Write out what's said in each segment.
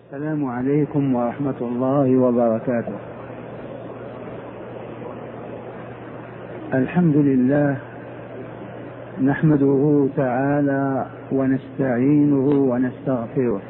السلام عليكم ورحمة الله وبركاته. الحمد لله نحمده تعالى ونستعينه ونستغفره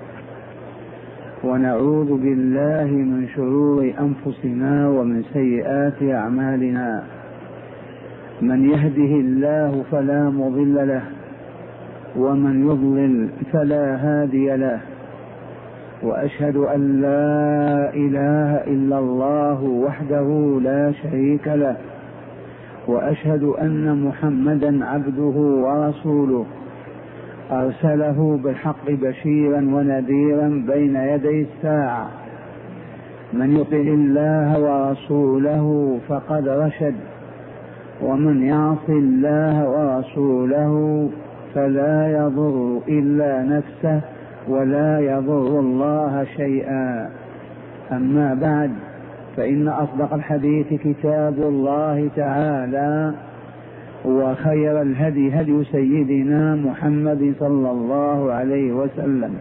ونعوذ بالله من شرور أنفسنا ومن سيئات أعمالنا. من يهده الله فلا مضل له ومن يضلل فلا هادي له، وأشهد أن لا إله إلا الله وحده لا شريك له، وأشهد أن محمدا عبده ورسوله أرسله بالحق بشيرا ونذيرا بين يدي الساعة. من يطع الله ورسوله فقد رشد، ومن يعص الله ورسوله فلا يضر إلا نفسه ولا يضر الله شيئا. أما بعد، فإن أصدق الحديث كتاب الله تعالى، وخير الهدي هدي سيدنا محمد صلى الله عليه وسلم،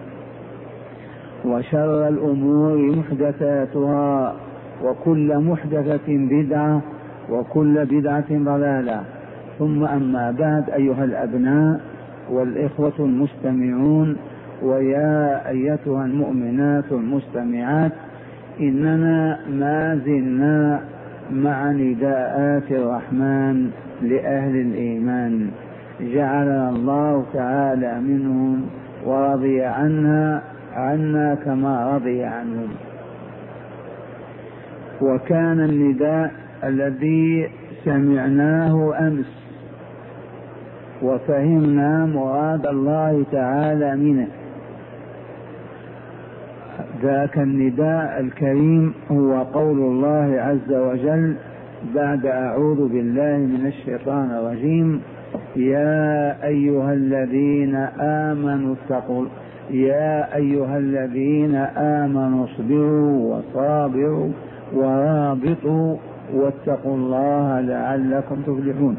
وشر الأمور محدثاتها، وكل محدثة بدعة، وكل بدعة ضلالة. ثم أما بعد، أيها الأبناء والإخوة المستمعون، ويا أيتها المؤمنات المستمعات، إننا ما زلنا مع نداءات الرحمن لأهل الإيمان، جعلنا الله تعالى منهم ورضي عنا كما رضي عنهم. وكان النداء الذي سمعناه أمس وفهمنا مراد الله تعالى منه، ذاك النداء الكريم هو قول الله عز وجل بعد أعوذ بالله من الشيطان الرجيم: يا أيها الذين آمنوا اتقوا، يا أيها الذين آمنوا اصبروا وصابروا ورابطوا واتقوا الله لعلكم تفلحون.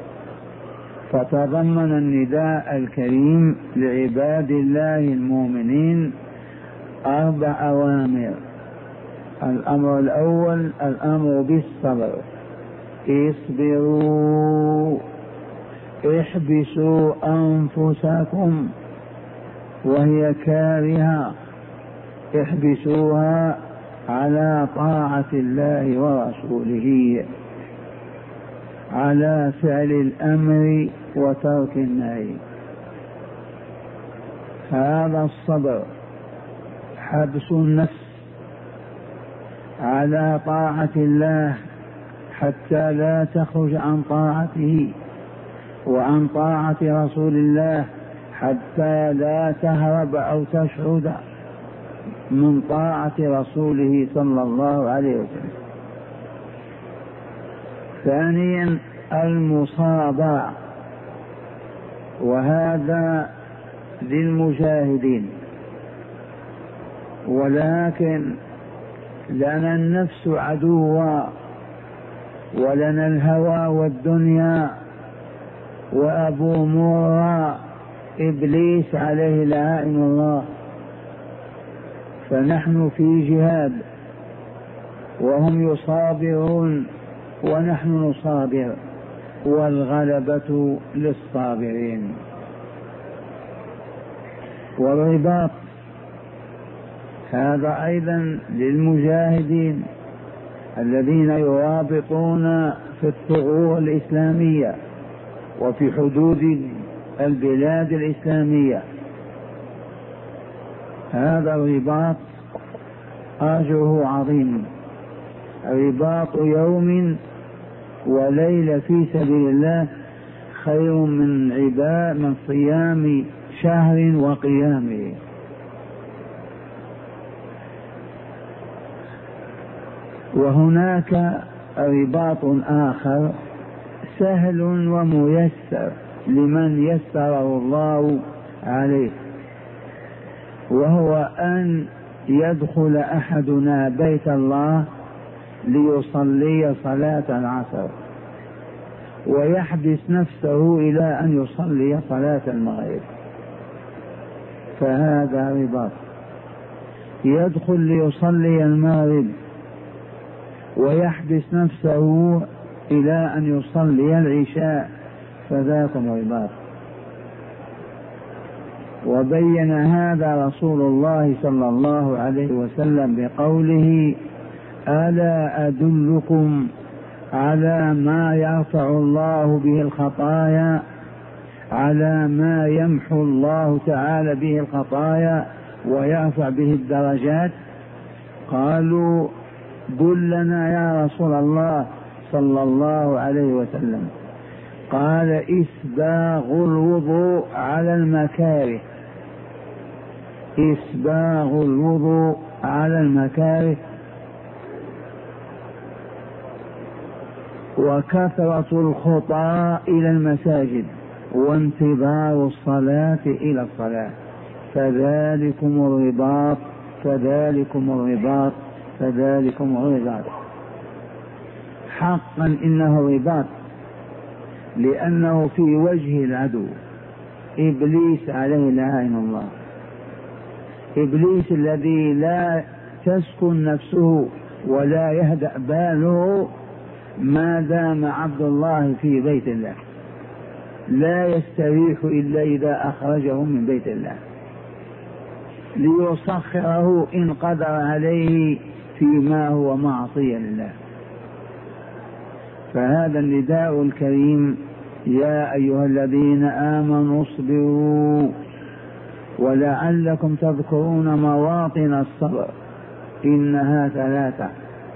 فتضمن النداء الكريم لعباد الله المؤمنين 4 أوامر. الأمر الأول الأمر بالصبر، اصبروا، احبسوا أنفسكم وهي كارهة، احبسوها على طاعة الله ورسوله، على فعل الأمر وترك النهي. هذا الصبر، حبس النفس على طاعة الله حتى لا تخرج عن طاعته، وعن طاعة رسول الله حتى لا تهرب أو تشرد من طاعة رسوله صلى الله عليه وسلم. ثانيا المصابرة، وهذا للمجاهدين، ولكن لنا النفس عدوة، ولنا الهوى والدنيا وأبو مرة إبليس عليه لعائن الله. فنحن في جهاد وهم يصابرون ونحن نصابر، والغلبة للصابرين. والرباط هذا أيضا للمجاهدين الذين يرابطون في الثغور الإسلامية وفي حدود البلاد الإسلامية. هذا الرباط أجره عظيم، رباط يوم وليلة في سبيل الله خير من صيام شهر وقيامه. وهناك رباط آخر سهل وميسر لمن يسره الله عليه، وهو أن يدخل أحدنا بيت الله ليصلي صلاة العصر، ويحبس نفسه إلى أن يصلي صلاة المغرب، فهذا رباط. يدخل ليصلي المغرب ويحبس نفسه إلى أن يصلي العشاء، فذاكم رباط. وبين هذا رسول الله صلى الله عليه وسلم بقوله: ألا أدلكم على ما يرفع الله به الخطايا، على ما يمحو الله تعالى به الخطايا ويرفع به الدرجات؟ قالوا: دلنا يا رسول الله صلى الله عليه وسلم. قال: إسباغ الوضوء على المكاره، إسباغ الوضوء على المكاره، وكثرة الخطى إلى المساجد، وانتظار الصلاة إلى الصلاة، فذلكم الرباط، فذلكم الرباط، فذلكم الرباط. حقا إنه رباط، لأنه في وجه العدو إبليس عليه لعين الله. إبليس الذي لا تسكن نفسه ولا يهدأ باله ما دام عبد الله في بيت الله، لا يستريح إلا إذا أخرجه من بيت الله ليسخره إن قدر عليه فيما هو معصية لله. فهذا النداء الكريم: يا أيها الذين آمنوا اصبروا ولعلكم تذكرون مواطن الصبر، إنها ثلاثة.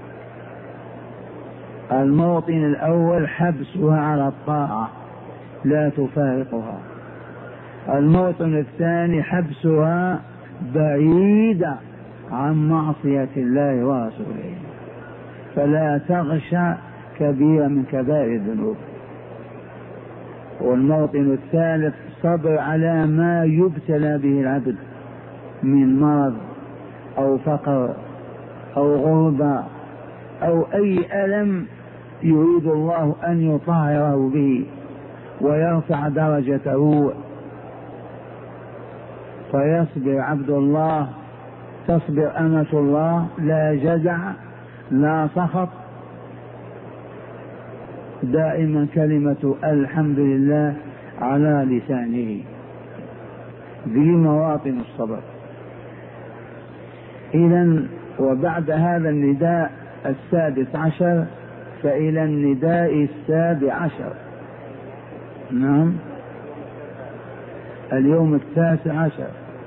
الموطن الأول حبسها على الطاعة لا تفارقها. الموطن الثاني حبسها بعيدة عن معصية الله ورسوله، فلا تغشى كبيرة من كبائر الذنوب. والموطن الثالث صبر على ما يبتلى به العبد من مرض أو فقر أو غربة أو أي ألم يريد الله أن يطهره به ويرفع درجته، فيصبر عبد الله، تصبر أمة الله، لا جزع لا سخط، دائما كلمة الحمد لله على لسانه. ذي مواطن الصبر. إذن وبعد هذا النداء السادس عشر فإلى النداء السابع عشر. نعم، اليوم التاسع عشر.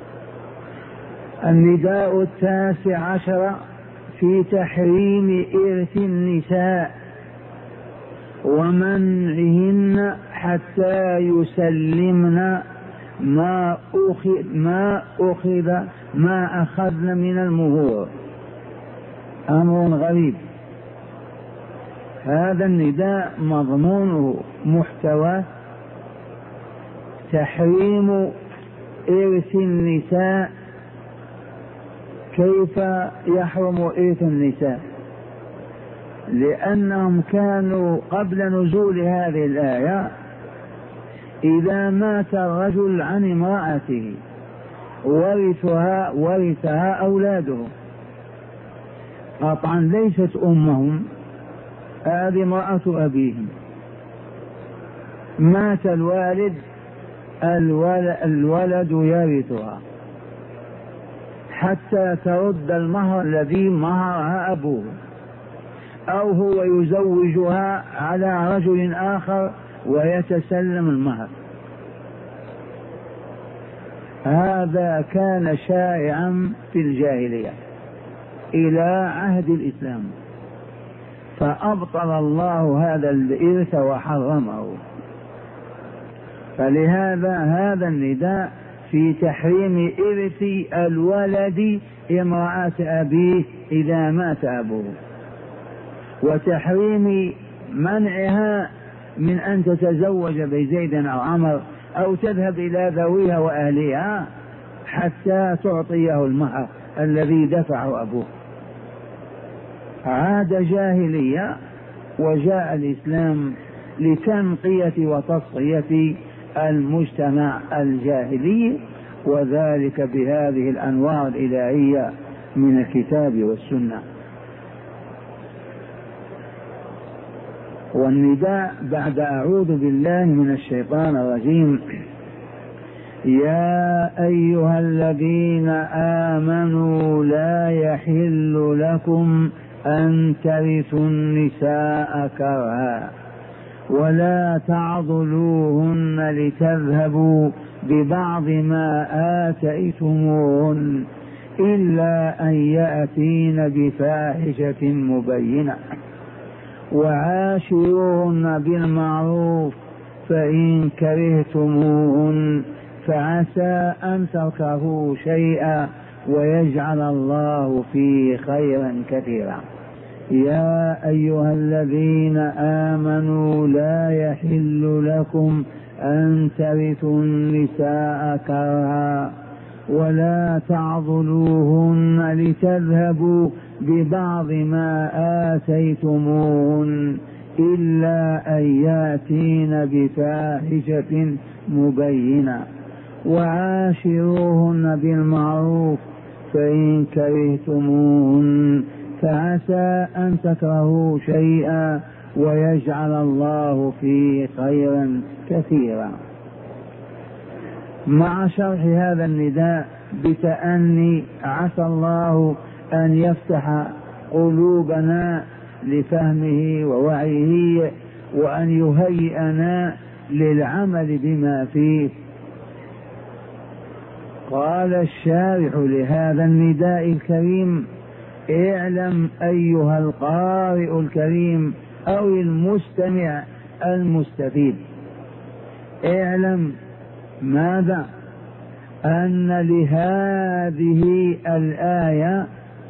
النداء التاسع عشر في تحريم إرث النساء ومنعهن حتى يسلمن ما أخذن من المهور. أمر غريب. هذا النداء مضمونه محتوى تحريم إرث النساء. كيف يحرم إرث النساء؟ لأنهم كانوا قبل نزول هذه الآية إذا مات الرجل عن امرأته ورثها أولاده، قطعا ليست أمهم، هذه امرأة أبيهم. مات الوالد، الولد يرثها حتى ترد المهر الذي مهرها أبوه، أو هو يزوجها على رجل آخر ويتسلم المهر. هذا كان شائعا في الجاهلية إلى عهد الإسلام، فأبطل الله هذا الإرث وحرمه. فلهذا هذا النداء في تحريم إرث الولد امرأة أبيه إذا مات أبوه، وتحريم منعها من أن تتزوج بزيد أو عمر أو تذهب إلى ذويها وأهلها حتى تعطيه المهر الذي دفعه أبوه. عاد جاهلية، وجاء الإسلام لتنقية وتصفية المجتمع الجاهلي، وذلك بهذه الأنوار الإلهية من الكتاب والسنة. والنداء بعد أعوذ بالله من الشيطان الرجيم: يا أيها الذين آمنوا لا يحل لكم أن ترثوا النساء كرها ولا تعضلوهن لتذهبوا ببعض ما آتيتموهن إلا أن يأتين بفاحشة مبينة وعاشروهن بالمعروف فإن كرهتموهن فعسى أن تكرهوا شيئا ويجعل الله فيه خيرا كثيرا. يا أيها الذين آمنوا لا يحل لكم أن ترثوا النساء كرها ولا تعضلوهن لتذهبوا ببعض ما آتيتموهن إلا أن يأتين بفاحشة مبينة وعاشروهن بالمعروف فإن كرهتموهن فعسى أن تكرهوا شيئا ويجعل الله فيه خيرا كثيرا. مع شرح هذا النداء بتأني عسى الله أن يفتح قلوبنا لفهمه ووعيه وأن يهيئنا للعمل بما فيه. قال الشارح لهذا النداء الكريم: اعلم أيها القارئ الكريم أو المستمع المستفيد، اعلم ماذا؟ أن لهذه الآية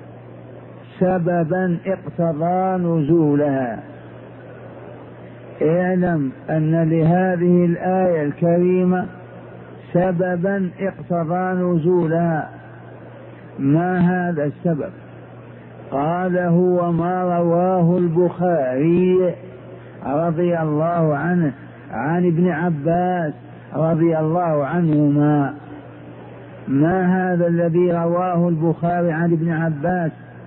سببا اقتضى نزولها. اعلم أن لهذه الآية الكريمة سببا اقتضى نزولها. ما هذا السبب؟ قال: هو ما رواه البخاري رضي الله عنه عن ابن عباس رضي الله عنهما. ما هذا الذي رواه البخاري عن ابن عباس؟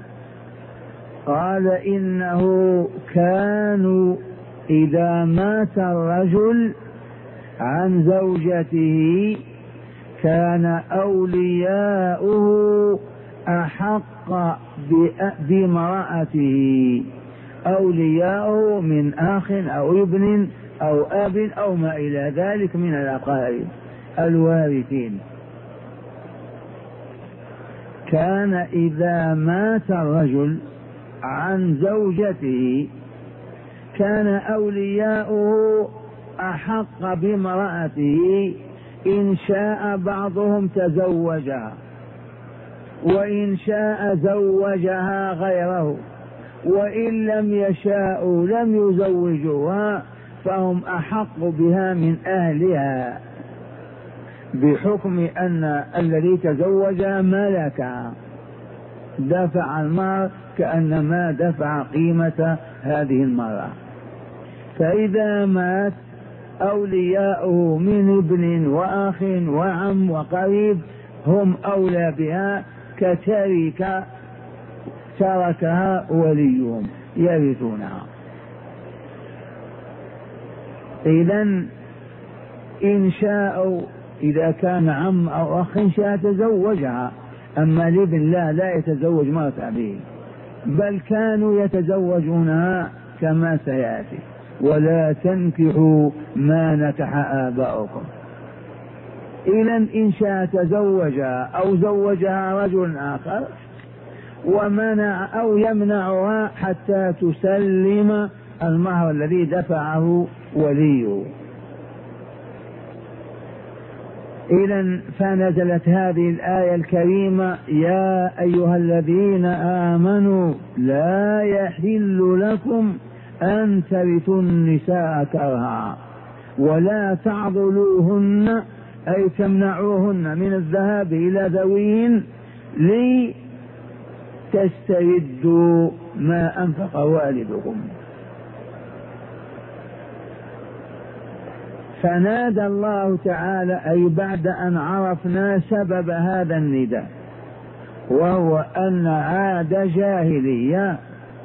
قال: إنه كانوا إذا مات الرجل عن زوجته كان أولياؤه أحق بامرأته، أولياؤه من أخ أو ابن أو أب أو ما إلى ذلك من الأقارب الوارثين. كان إذا مات الرجل عن زوجته كان أولياؤه أحق بامرأته، إن شاء بعضهم تزوجها وإن شاء زوجها غيره، وإن لم يشاءوا لم يزوجوها، فهم أحق بها من أهلها بحكم أن الذي تزوجها ملكها، دفع المهر كأنما دفع قيمة هذه المرأة. فإذا مات أولياؤه من ابن وأخ وعم وقريب هم أولى بها كتركة تركها وليهم يرثونها. إذن إن شاءوا إذا كان عم أو أخ شاء تزوجها، أما الابن لا يتزوج مرة أبيه، بل كانوا يتزوجونها كما سيأتي: ولا تنكحوا ما نكح آباؤكم. إذن إن شاء تزوجها أو زوجها رجل آخر ومنع أو يمنعها حتى تسلم المهر الذي دفعه وليه. إذن فنزلت هذه الآية الكريمة: يا أيها الذين آمنوا لا يحل لكم أن ترثوا النساء كرها ولا تعضلوهن، أي تمنعوهن من الذهاب إلى ذويهن لتستردوا ما أنفق والدكم. فنادى الله تعالى، أي بعد أن عرفنا سبب هذا النداء وهو أن عادة جاهلية،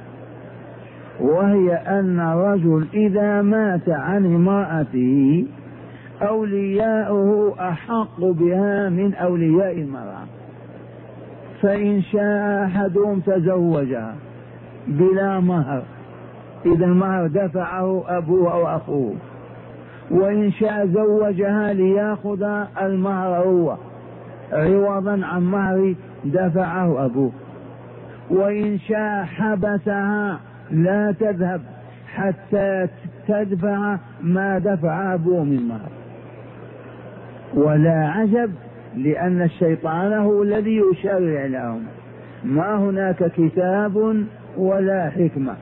وهي أن الرجل إذا مات عن امرأته أولياؤه أحق بها من أولياء المرأة، فإن شاء أحدهم تزوجها بلا مهر إذا المهر دفعه أبوه أو أخوه، وإن شاء زوجها ليأخذ المهر هو عوضا عن مهر دفعه أبوه، وإن شاء حبسها لا تذهب حتى تدفع ما دفع أبوه من مهر. ولا عجب، لأن الشيطان هو الذي يشرع لهم، ما هناك كتاب ولا حكمة.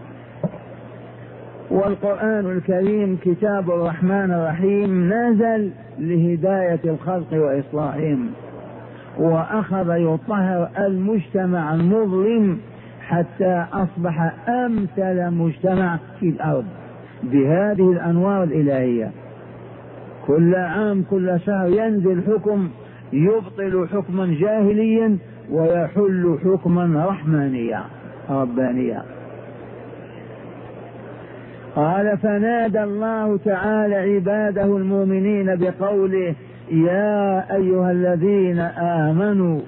والقرآن الكريم كتاب الرحمن الرحيم نزل لهداية الخلق وإصلاحهم، وأخذ يطهر المجتمع المظلم حتى أصبح أمثل مجتمع في الأرض بهذه الأنوار الإلهية. كل عام كل شهر ينزل حكم يبطل حكما جاهليا ويحل حكما رحمانيا ربانيا. قال فنادى الله تعالى عباده المؤمنين بقوله يا أيها الذين آمنوا،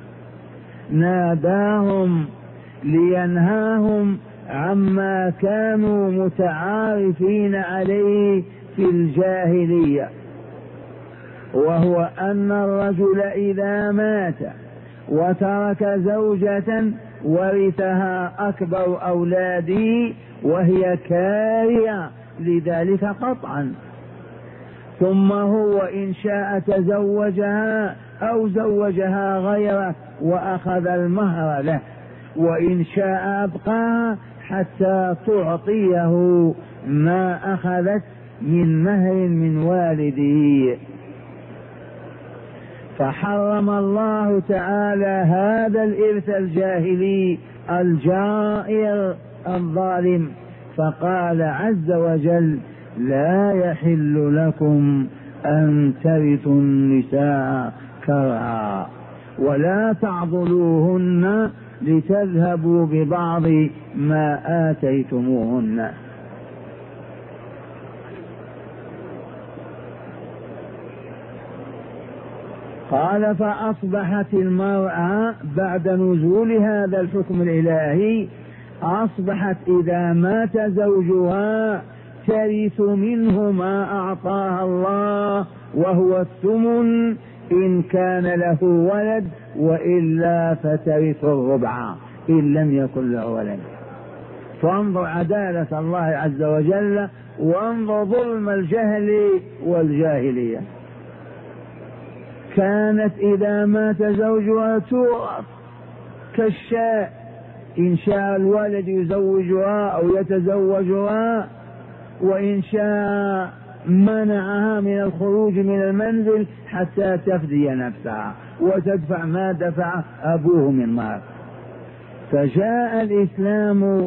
ناداهم لينهاهم عما كانوا متعارفين عليه في الجاهلية، وهو أن الرجل إذا مات وترك زوجة ورثها أكبر أولاده وهي كارهة لذلك قطعا، ثم هو إن شاء تزوجها أو زوجها غيره وأخذ المهر له، وإن شاء أبقاها حتى تعطيه ما أخذت من مهر من والده. فحرم الله تعالى هذا الإرث الجاهلي الجائر الظالم، فقال عز وجل لا يحل لكم أن ترثوا النساء كرها ولا تعضلوهن لتذهبوا ببعض ما آتيتموهن. قال فأصبحت المرأة بعد نزول هذا الحكم الإلهي أصبحت إذا مات زوجها ترث منه ما أعطاها الله، وهو الثمن إن كان له ولد، وإلا فترث الربع إن لم يكن له ولد. فانظر عدالة الله عز وجل، وانظر ظلم الجهل والجاهلية. كانت إذا مات زوجها تورث كالشاء، إن شاء الولد يزوجها أو يتزوجها، وإن شاء منعها من الخروج من المنزل حتى تفدي نفسها وتدفع ما دفع أبوه من مال. فجاء الإسلام،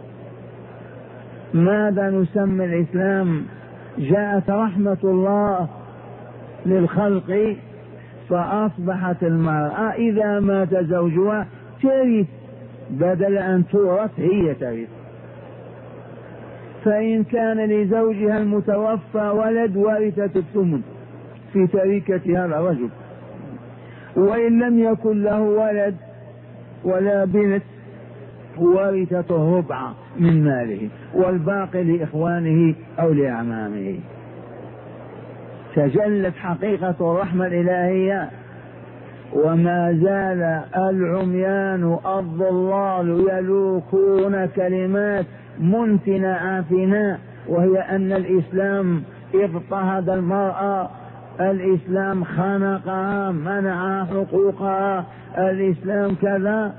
ماذا نسمي الإسلام؟ جاءت رحمة الله للخلق، فأصبحت المرأة إذا مات زوجها ترث بدل أن تورث هي ترث. فإن كان لزوجها المتوفى ولد ورثت الثمن في تركة هذا الرجل، وإن لم يكن له ولد ولا بنت ورثت الربع من ماله، والباقي لإخوانه أو لأعمامه. تجلت حقيقة الرحمة الإلهية، وما زال العميان الضلال يلوكون كلمات منتنة عافنة، وهي أن الإسلام اضطهد المرأة، الإسلام خنقها، منع حقوقها، الإسلام كذا،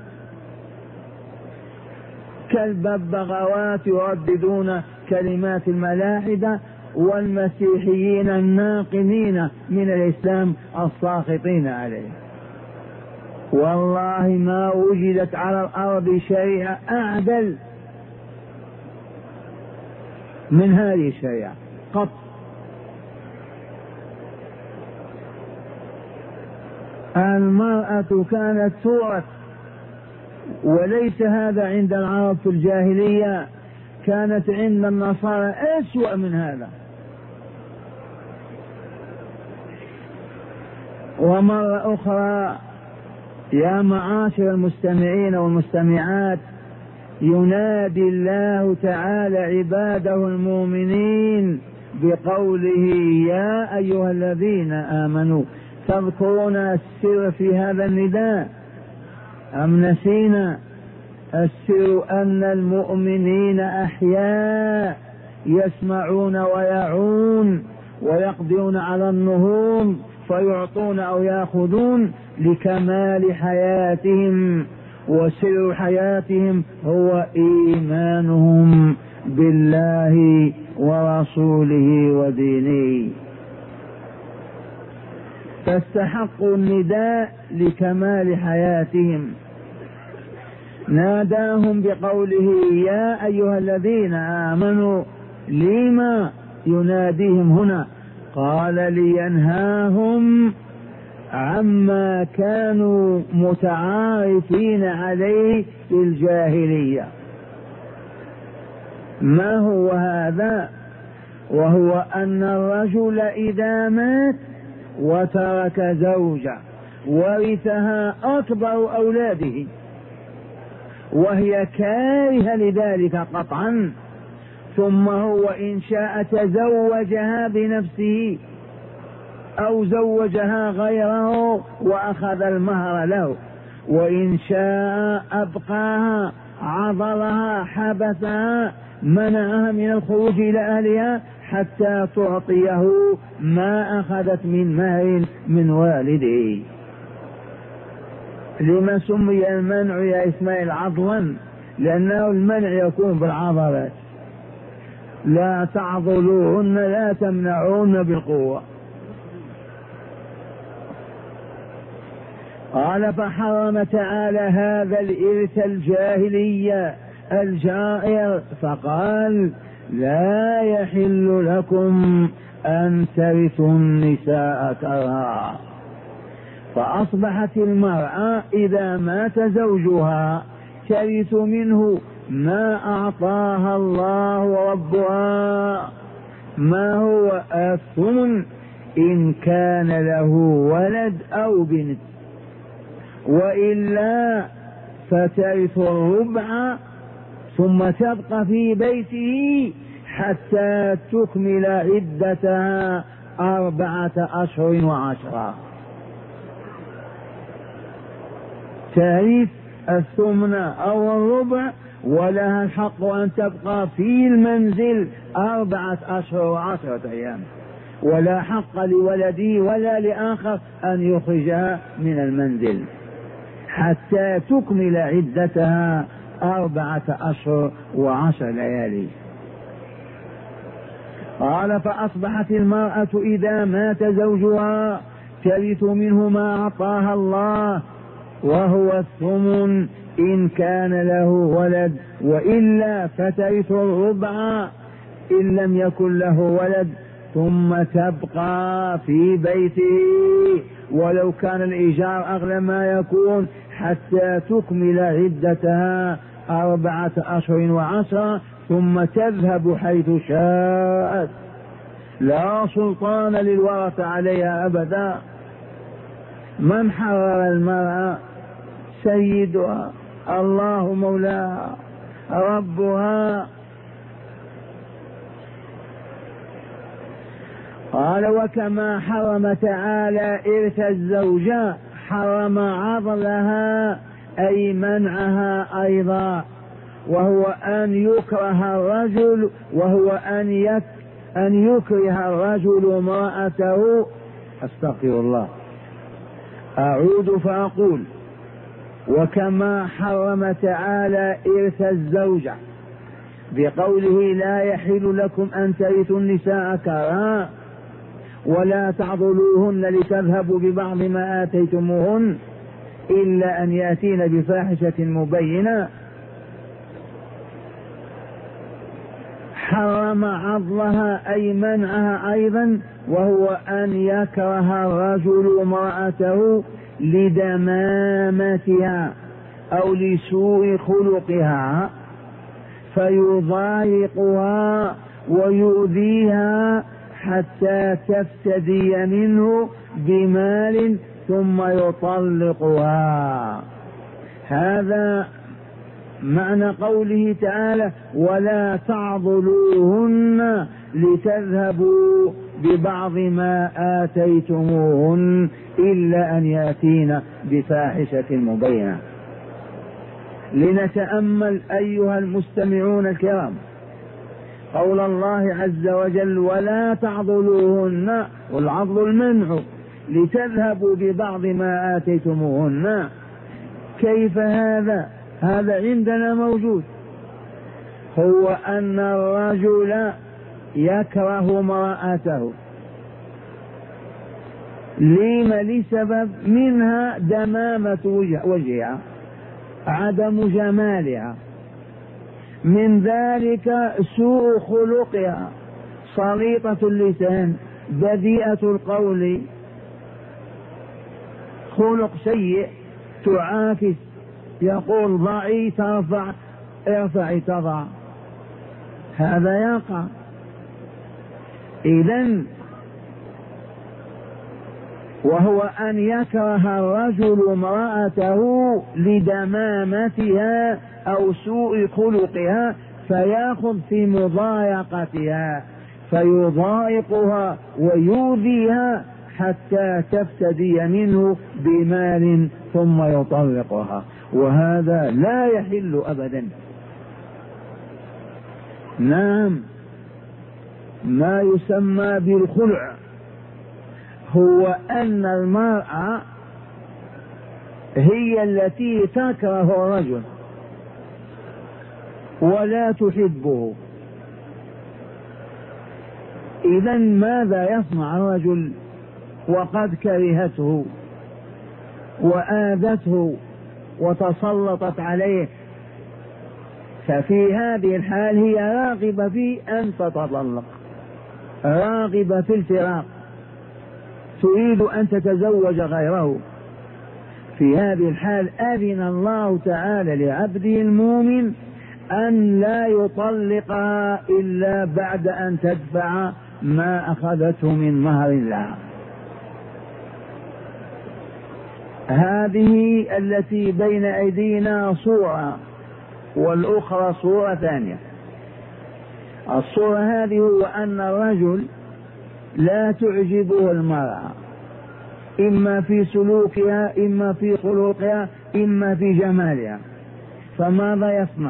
كالببغاوات يرددون كلمات الملاحدة والمسيحيين الناقمين من الإسلام الساخطين عليه. والله ما وجدت على الأرض شريعة أعدل من هذه الشريعة قط. المرأة كانت تورث وليس هذا عند العرب في الجاهلية، كانت عند النصارى أسوأ من هذا. ومرة أخرى يا معاشر المستمعين والمستمعات، ينادي الله تعالى عباده المؤمنين بقوله يا أيها الذين آمنوا. تذكرون السر في هذا النداء أم نسينا؟ السر أن المؤمنين أحياء يسمعون ويعون ويقضون على النهوض فيعطون أو يأخذون لكمال حياتهم، وسر حياتهم هو إيمانهم بالله ورسوله ودينه، فاستحقوا النداء لكمال حياتهم. ناداهم بقوله يا أيها الذين آمنوا. لما يناديهم هنا؟ قال لينهاهم عما كانوا متعارفين عليه في الجاهلية. ما هو هذا؟ وهو أن الرجل إذا مات وترك زوجة ورثها أكبر أولاده وهي كارهة لذلك قطعا، ثم هو إن شاء تزوجها بنفسه أو زوجها غيره وأخذ المهر له، وإن شاء أبقاها عضلها حبسها منعها من الخروج إلى أهلها حتى تعطيه ما أخذت من مهر من والده. لما سمي المنع يا إسماعيل عضلا؟ لأنه المنع يكون بالعضلات. لا تعضلوهن لا تمنعوهن بالقوة. قال فحرم تعالى هذا الإرث الجاهلية الجائر، فقال لا يحل لكم أن ترثوا النساء كرها. فأصبحت المرأة إذا مات زوجها ترث منه ما أعطاها الله ربها. ما هو الثمن؟ إن كان له ولد أو بنت، وإلا فترث الربع ثم تبقى في بيته حتى تكمل عدتها 4 أشهر و10. ترث الثمن أو الربع ولها الحق أن تبقى في المنزل 4 أشهر و10 أيام، ولا حق لولدي ولا لآخر أن يخرجها من المنزل حتى تكمل عدتها 4 أشهر و10 ليالي. قال فأصبحت المرأة إذا مات زوجها ترث منه ما أعطاها الله وهو الثمن إن كان له ولد، وإلا فترث الربع إن لم يكن له ولد، ثم تبقى في بيته ولو كان الإيجار أغلى ما يكون حتى تكمل عدتها 4 أشهر و10 ثم تذهب حيث شاءت. لا سلطان للورثة عليها أبدا. من حرر المرأة؟ سيدها، الله مولاها ربها. قال وكما حرم تعالى إرث الزوجة حرم عضلها أي منعها أيضا، وهو أن يكره الرجل أن يكره الرجل امرأته. أستغفر الله، أعود فأقول وكما حرم تعالى إرث الزوجة بقوله لا يحل لكم أن ترثوا النساء كرها ولا تعضلوهن لتذهبوا ببعض ما آتيتموهن إلا أن يأتين بفاحشة مبينة، حرم عضلها أي منعها أيضا، وهو أن يكره الرجل امرأته لدمامتها أو لسوء خلقها فيضايقها ويؤذيها حتى تفتدي منه بمال ثم يطلقها. هذا معنى قوله تعالى: ولا تعضلوهن لتذهبوا ببعض ما آتيتموهن إلا أن يأتين بفاحشة مبينة. لنتأمل أيها المستمعون الكرام قول الله عز وجل: ولا تعضلوهن، والعضل المنع، لتذهبوا ببعض ما آتيتموهن. كيف هذا؟ هذا عندنا موجود، هو أن الرجل يكره امرأته لسبب منها دمامة وجهها، عدم جمالها، من ذلك سوء خلقها، سليطة اللسان، بذيئة القول، خلق سيء، تعاكس، يقول ضعي ترفع، ارفعي تضع، هذا يقع. إذن وهو أن يكره الرجل امرأته لدمامتها أو سوء خلقها فيأخذ في مضايقتها فيضايقها ويؤذيها حتى تفتدي منه بمال ثم يطلقها، وهذا لا يحل أبدا. نعم، ما يسمى بالخلع هو أن المرأة هي التي تكره الرجل ولا تحبه. إذن ماذا يصنع الرجل وقد كرهته وآذته وتسلطت عليه؟ ففي هذه الحال هي راغبة في أن تتطلق، راغبة في الفراق، تريد أن تتزوج غيره. في هذه الحال أذن الله تعالى لعبده المؤمن أن لا يطلقها إلا بعد أن تدفع ما أخذته من مهر الله. هذه التي بين أيدينا صورة، والأخرى صورة ثانية. الصورة هذه هو أن الرجل لا تعجبه المرأة، إما في سلوكها، إما في خلقها، إما في جمالها، فماذا يصنع؟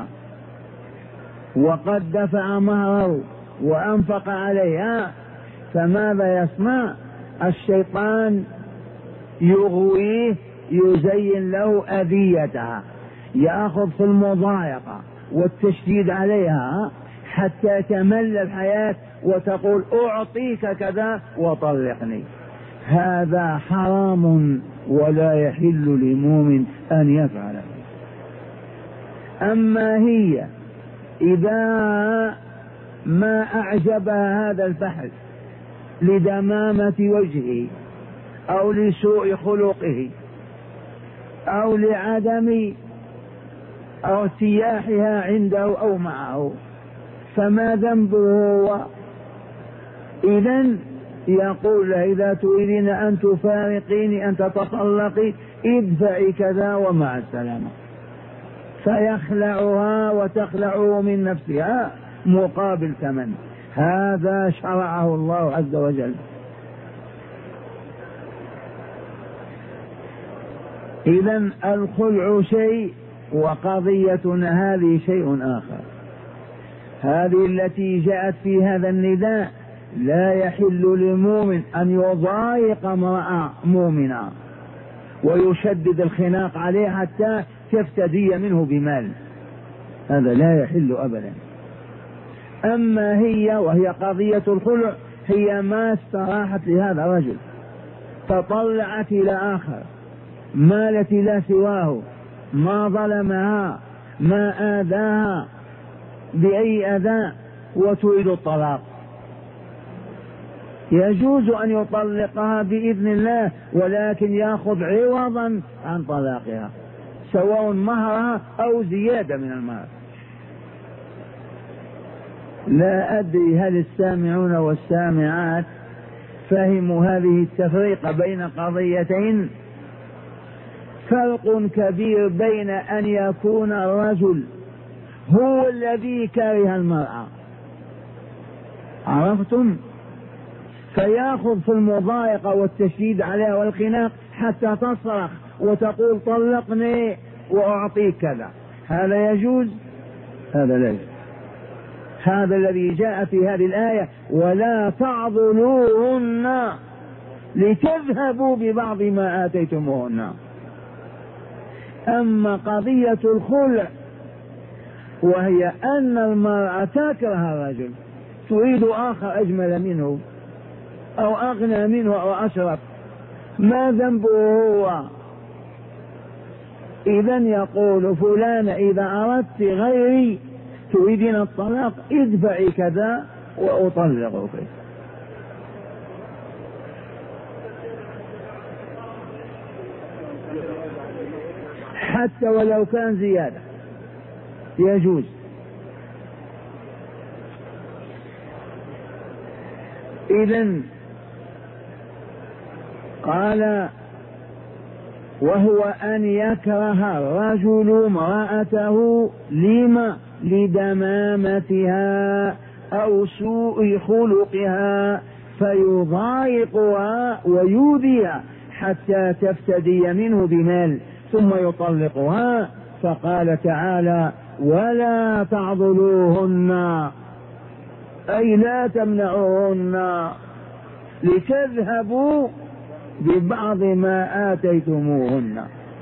وقد دفع مهره وأنفق عليها، فماذا يصنع؟ الشيطان يغويه، يزين له أذيتها، يأخذ في المضايقة والتشديد عليها حتى تمل الحياة وتقول أعطيك كذا وطلقني. هذا حرام ولا يحل لمؤمن أن يفعله. أما هي إذا ما أعجبها هذا الفحل لدمامة وجهه أو لسوء خلقه أو لعدم أو ارتياحها عنده أو معه، فما ذنبه هو؟ إذن يقول له: إذا تريدين أن تفارقيني، أن تتطلقي، ادفعي كذا ومع السلامة. فيخلعها وتخلعه من نفسها مقابل ثمن. هذا شرعه الله عز وجل. إذن الخلع شيء وقضيتنا هذه شيء آخر. هذه التي جاءت في هذا النداء: لا يحل للمؤمن أن يضايق امرأة مؤمنة ويشدد الخناق عليه حتى تفتدي منه بمال، هذا لا يحل أبدا. أما هي وهي قضية الخلع، هي ما استراحت لهذا الرجل، تطلعت إلى آخر، مالت إلى سواه، ما ظلمها، ما آذاها بأي أذى، وتريد الطلاق. يجوز أن يطلقها بإذن الله، ولكن يأخذ عوضا عن طلاقها، سواء مهرها أو زيادة من المهر. لا أدري هل السامعون والسامعات فهموا هذه التفريق بين قضيتين. فرق كبير بين أن يكون الرجل هو الذي كره المرأة، عرفتم، فيأخذ في المضايقة والتشديد عليها والخناق حتى تصرخ وتقول طلقني وأعطيك كذا، هذا يجوز؟ هذا لا يجوز. هذا الذي جاء في هذه الآية: ولا تعضلوهن لتذهبوا ببعض ما آتيتموهن. أما قضية الخلع وهي أن المرأة تكره الرجل، تريد آخر أجمل منه أو أغنى منه أو أشرف، ما ذنبه هو؟ إذا يقول فلان إذا أردت غيري تريدين الطلاق ادفعي كذا وأطلقك. حتى ولو كان زيادة يجوز. إذن قال: وهو أن يكره الرجل امرأته لما لدمامتها أو سوء خلقها فيضايقها ويؤذيها حتى تفتدي منه بمال ثم يطلقها. فقال تعالى: ولا تعضلوهن، أي لا تمنعوهن لتذهبوا ببعض ما آتيتموهن.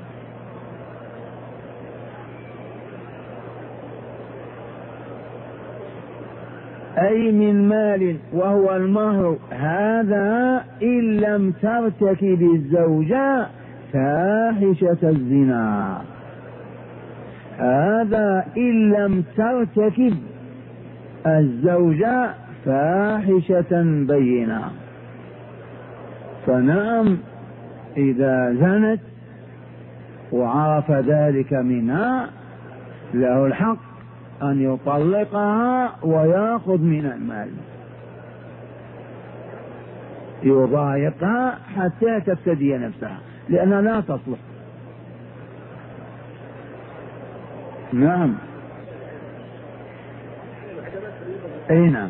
أي من مال وهو المهر، هذا إن لم ترتكب الزوجة فاحشة الزنا، هذا إن لم ترتكب الزوجة فاحشة بينة. فنعم إذا زنت وعرف ذلك منها له الحق أن يطلقها ويأخذ من المال، يضايقها حتى تفتدي نفسها لأنها لا تصلح. نعم، أي نعم.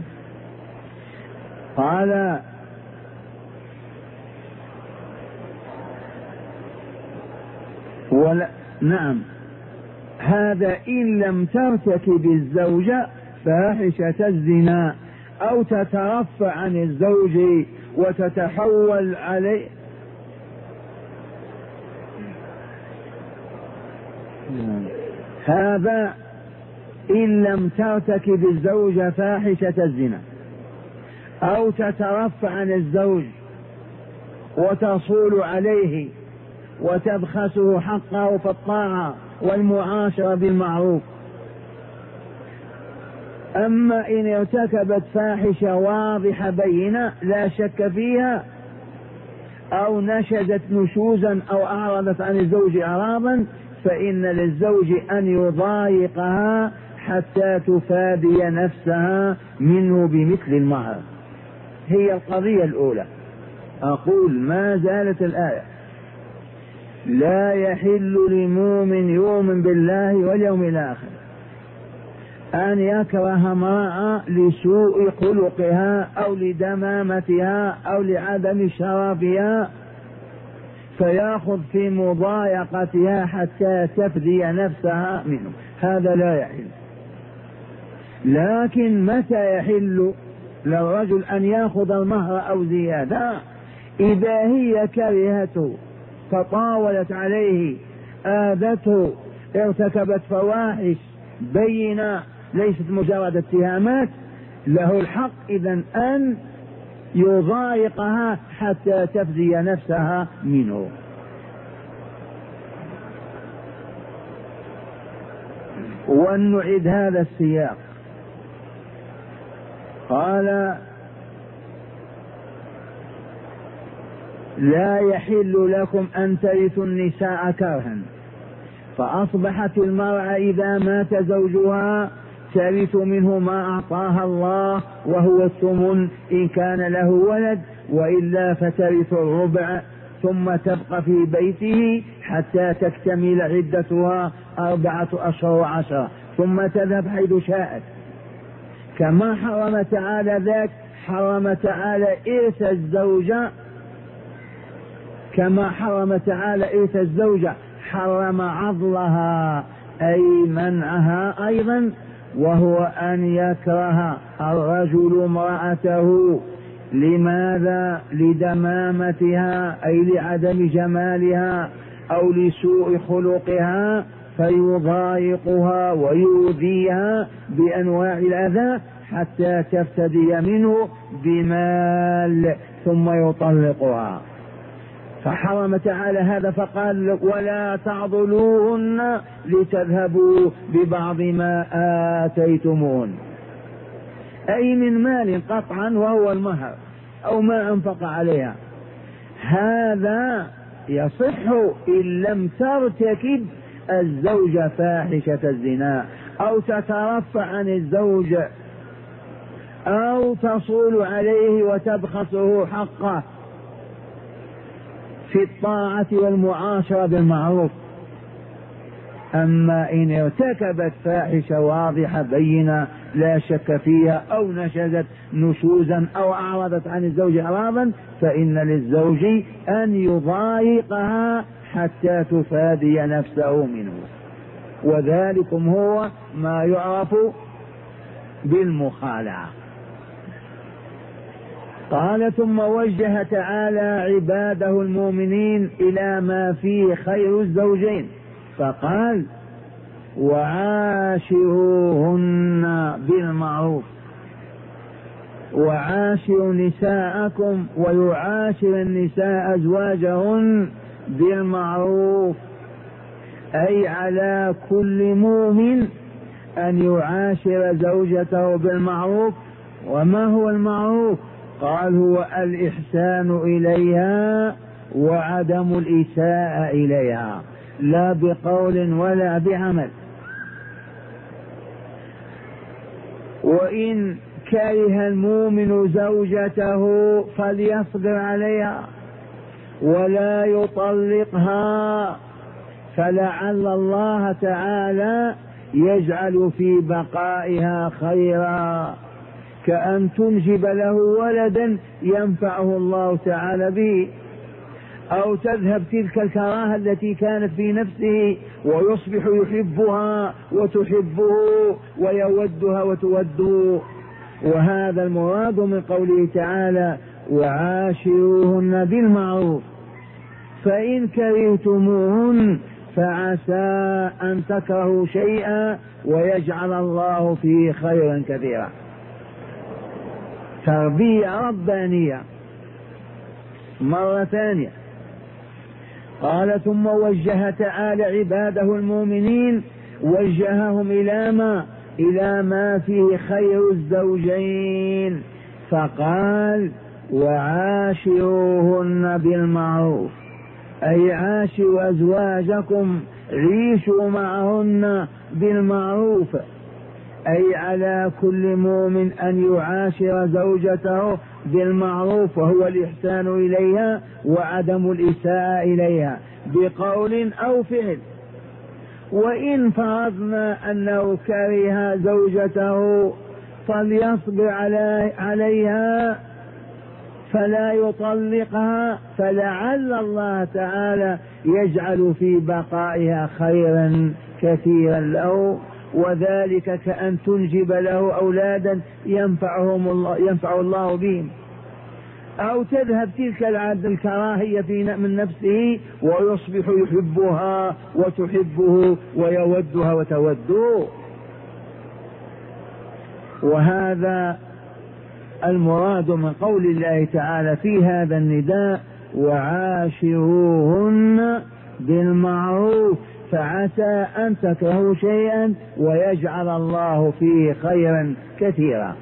قال: نعم، هذا إن لم ترتكب الزوجة فاحشة الزنا أو تترفع عن الزوج وتتحول عليه. هذا إن لم ترتكب الزوجة فاحشة الزنا أو تترفع عن الزوج وتصول عليه وتبخسه حقه في الطاعة والمعاشرة بالمعروف. أما إن ارتكبت فاحشة واضحة بينة لا شك فيها، أو نشزت نشوزا أو أعرضت عن الزوج إعراضا، فإن للزوج أن يضايقها حتى تفادي نفسها منه بمثل المهر. هي القضية الأولى. أقول ما زالت الآية: لا يحل لمؤمن يؤمن بالله واليوم الآخر أن يكره امرأة لسوء خلقها أو لدمامتها أو لعدم شرفها فيأخذ في مضايقتها حتى تفدي نفسها منه، هذا لا يحل. لكن متى يحل للرجل أن يأخذ المهر أو زيادة؟ إذا هي كرهته فطاولت عليه، آذته، ارتكبت فواحش بينة ليست مجرد اتهامات، له الحق إذن أن يضايقها حتى تفدي نفسها منه. ونعيد هذا السياق. قال: لا يحل لكم أن ترثوا النساء كرها فأصبحت المرأة إذا مات زوجها ترث منه ما أعطاها الله وهو الثمن إن كان له ولد، وإلا فترث الربع، ثم تبقى في بيته حتى تكتمل عدتها 4 أشهر و10، ثم تذهب حيث شاءت. كما حرم تعالى ذاك حرم تعالى إرث الزوجة، كما حرم تعالى إرث الزوجة حرم عضلها أي منعها أيضا، وهو أن يكره الرجل امرأته. لماذا؟ لدمامتها أي لعدم جمالها أو لسوء خلقها، فيضايقها ويؤذيها بأنواع الأذى حتى تفتدي منه بمال ثم يطلقها. فحرم تعالى هذا فقال ولا تعضلوهن لتذهبوا ببعض ما آتيتموهن، أي من مال قطعا وهو المهر أو ما أنفق عليها. هذا يصح إن لم ترتكب الزوجة فاحشة الزنا أو تترفع عن الزوج أو تصول عليه وتبخسه حقه في الطاعة والمعاشرة بالمعروف. أما إن ارتكبت فاحشة واضحة بينة لا شك فيها أو نشزت نشوزا أو أعرضت عن الزوج إعراضا، فإن للزوج أن يضايقها حتى تفادي نفسه منه، وذلكم هو ما يعرف بالمخالعة. قال ثم وجه تعالى عباده المؤمنين إلى ما فيه خير الزوجين، فقال وعاشروهن بالمعروف. وعاشروا نساءكم ويعاشر النساء أزواجهن بالمعروف، أي على كل مؤمن أن يعاشر زوجته بالمعروف. وما هو المعروف؟ قال هو الإحسان إليها وعدم الإساءة إليها، لا بقول ولا بعمل. وإن كره المؤمن زوجته فليصبر عليها ولا يطلقها، فلعل الله تعالى يجعل في بقائها خيرا، كأن تنجب له ولدا ينفعه الله تعالى به، أو تذهب تلك الكراهة التي كانت في نفسه ويصبح يحبها وتحبه ويودها وتوده. وهذا المراد من قوله تعالى وعاشروهن بالمعروف. فإن كرهتموهن فعسى أن تكرهوا شيئا ويجعل الله فيه خيرا كثيرا. تربية ربانية. مرة ثانية قال ثم وجه تعالى عباده المؤمنين، وجههم إلى ما فيه خير الزوجين، فقال وعاشروهن بالمعروف، أي عاشروا أزواجكم، عيشوا معهن بالمعروف، أي على كل مؤمن أن يعاشر زوجته بالمعروف، وهو الإحسان إليها وعدم الإساءة إليها بقول أو فعل. وإن فرضنا أنه كره زوجته فليصبر عليها فلا يطلقها، فلعل الله تعالى يجعل في بقائها خيرا كثيرا له، وذلك كأن تنجب له أولادا ينفع الله بهم، أو تذهب تلك الكراهية من نفسه ويصبح يحبها وتحبه ويودها وتوده. وهذا المراد من قول الله تعالى في هذا النداء وعاشروهن بالمعروف، فعسى أن تكرهوا شيئا ويجعل الله فيه خيرا كثيرا.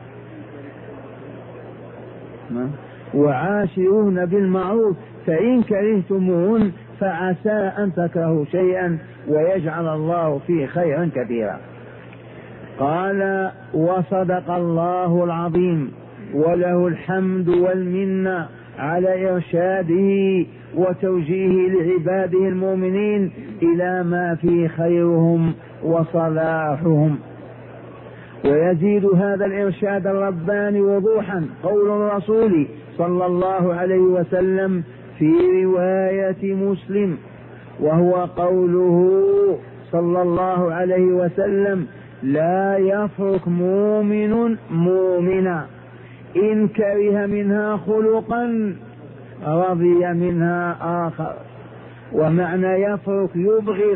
وعاشروهن بالمعروف، فإن كرهتموهن فعسى أن تكرهوا شيئا ويجعل الله فيه خيرا كثيرا. قال: وصدق الله العظيم وله الحمد والمنة على إرشاده وتوجيهه لعباده المؤمنين إلى ما فيه خيرهم وصلاحهم. ويزيد هذا الإرشاد الرباني وضوحا قول الرسول صلى الله عليه وسلم في رواية مسلم، وهو قوله صلى الله عليه وسلم: لا يفرق مؤمن مؤمنا إن كره منها خلقا رضي منها آخر. ومعنى يفرق يبغض.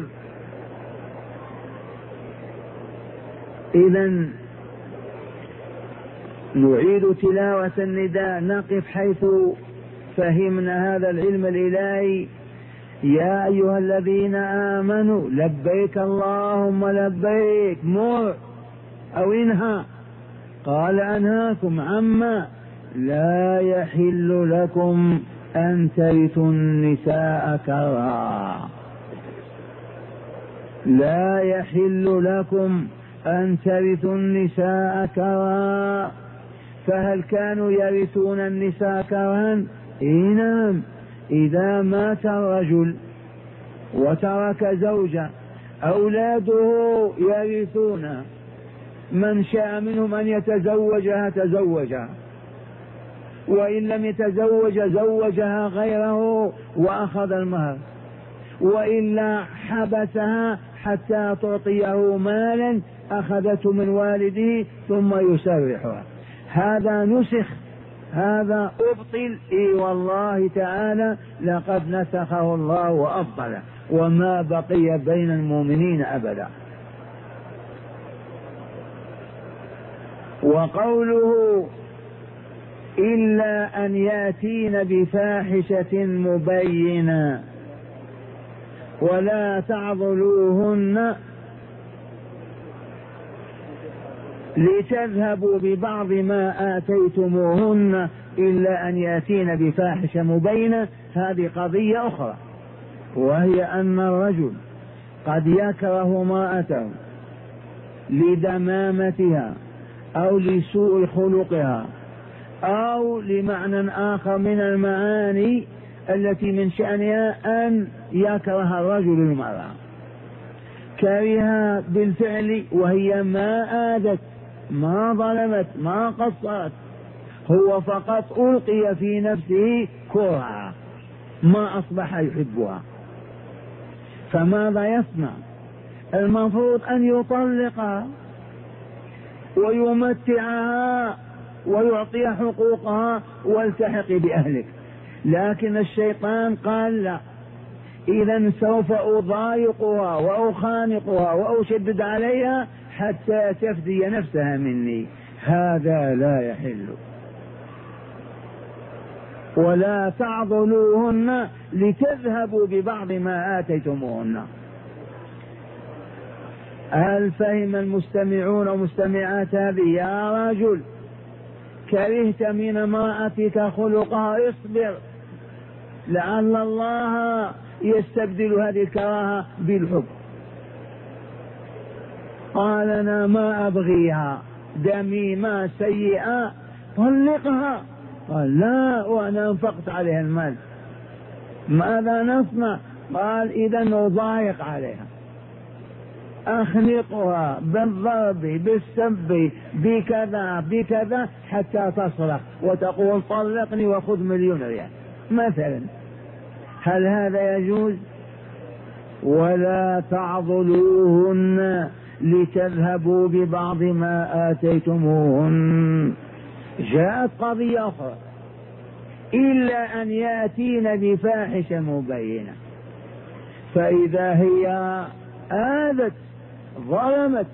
إذن نعيد تلاوة النداء، نقف حيث فهمنا هذا العلم الإلهي. يا أيها الذين آمنوا لبيك اللهم لبيك، مر أو انهى. قال: أنهاكم عما لا يحل لكم أن ترثوا النساء كرها. لا يحل لكم أن ترثوا النساء كرها. فهل كانوا يرثون النساء كرها؟ نعم. إذا مات الرجل وترك زوجة أولاده يرثون، من شاء منهم أن يتزوجها تزوجها، وإن لم يتزوج زوجها غيره وأخذ المهر، وإلا حبسها حتى تعطيه مالا أخذته من والده ثم يسرحها. هذا نسخ، هذا أبطل. إي والله تعالى لقد نسخه الله وأبطله، وما بقي بين المؤمنين أبدا. وقوله: إلا أن يأتين بفاحشة مبينة ولا تعضلوهن لتذهبوا ببعض ما آتيتموهن إلا أن يأتين بفاحشة مبينة. هذه قضية أخرى، وهي أن الرجل قد يكره امرأته لدمامتها أو لسوء خلقها أو لمعنى آخر من المعاني التي من شأنها أن يكره الرجل المرأة. كرهها بالفعل وهي ما آذت، ما ظلمت، ما قصرت، هو فقط ألقي في نفسه كرها، ما أصبح يحبها. فماذا يصنع؟ المفروض أن يطلقها ويمتعها ويعطيها حقوقها والتحق بأهلك، لكن الشيطان قال: لا، إذا سوف أضايقها وأخانقها وأشدد عليها حتى تفدي نفسها مني. هذا لا يحل. ولا تعضلوهن لتذهبوا ببعض ما آتيتموهن. هل فهم المستمعون ومستمعات هذه؟ يا رجل كرهت من امرأتك خلقها، اصبر، لعل الله يستبدل هذه الكراهة بالحب. قال: أنا ما أبغيها، دميمة سيئة، طلقها. قال: لا، وأنا أنفقت عليها المال. ماذا نصنع؟ قال: إذا نضايق عليها، أخنقها بالضرب بالسب بكذا بكذا حتى تصرخ وتقول طلقني وخذ 1,000,000 ريال مثلا. هل هذا يجوز؟ ولا تعضلوهن لتذهبوا ببعض ما آتيتموهن. جاءت قضية أخرى: إلا أن يأتين بفاحشة مبينة. فإذا هي آذت، ظلمت،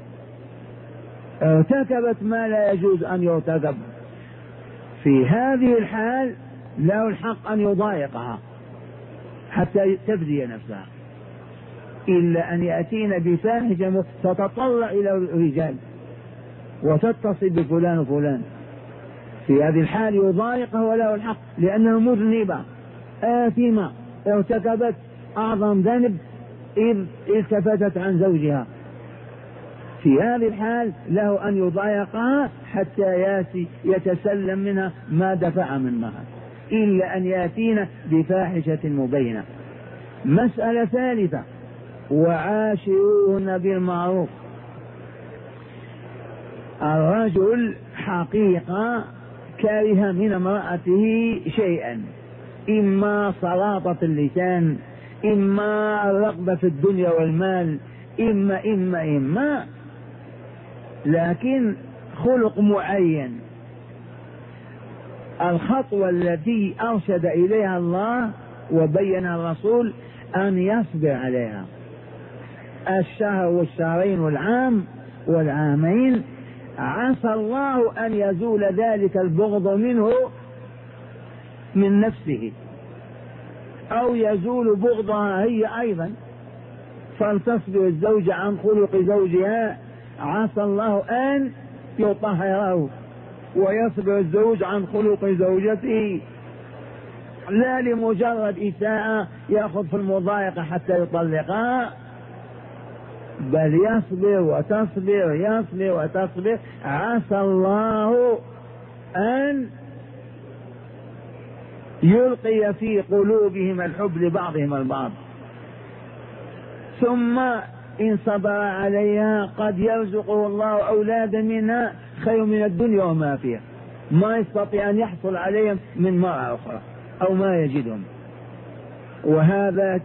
ارتكبت ما لا يجوز أن يرتكب، في هذه الحال له الحق أن يضايقها حتى تفدي نفسها. إلا أن يأتين بفاحشة تتطلع إلى الرجال وتتصل بفلان وفلان، في هذه الحال يضايقها وله الحق، لأنها مذنبة آثمة ارتكبت أعظم ذنب إذ التفتت عن زوجها. في هذه الحال له أن يضايقها حتى يتسلم منها ما دفع منها، إلا أن يأتينا بفاحشة مبينة. مسألة ثالثة: وعاشروهن بالمعروف. الرجل حقيقة كره من امرأته شيئا، إما سلاطة اللسان، إما الرغبة في الدنيا والمال، إما لكن خلق معين. الخطوة التي أرشد إليها الله وبين الرسول أن يصبر عليها الشهر والشهرين والعام والعامين. عسى الله أن يزول ذلك البغض منه من نفسه، أو يزول بغضها هي أيضا، فلتصبر الزوجة عن خلق زوجها، عسى الله أن يطهره، ويصبر الزوج عن خلق زوجته، لا لمجرد إساءة يأخذ في المضايقة حتى يطلقها، بل يصبر وتصبر. عسى الله أن يلقي في قلوبهم الحب لبعضهم البعض. ثم إن صبر عليها قد يرزقه الله أولادا منها خير من الدنيا وما فيها، ما يستطيع أن يحصل عليهم من مرأة أخرى أو ما يجدهم. وهذا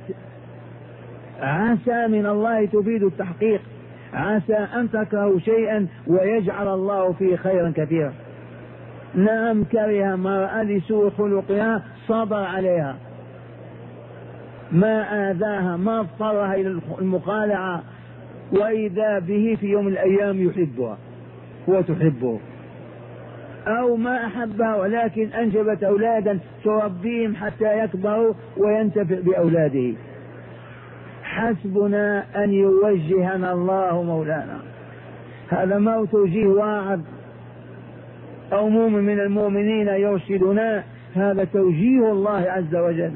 عسى من الله تفيد التحقيق. عسى أن تكرهوا شيئا ويجعل الله فيه خيرا كثيرا. نعم، كره مرأة لسوء خلقها، صبر عليها، ما آذاها، ما اضطرها إلى المخالعة، وإذا به في يوم الأيام يحبها وتحبه، أو ما أحبها ولكن أنجبت أولادا تربيهم حتى يكبروا وينتفع بأولاده. حسبنا أن يوجهنا الله مولانا. هذا ما توجيه واحد أو مؤمن من المؤمنين يرشدنا، هذا توجيه الله عز وجل.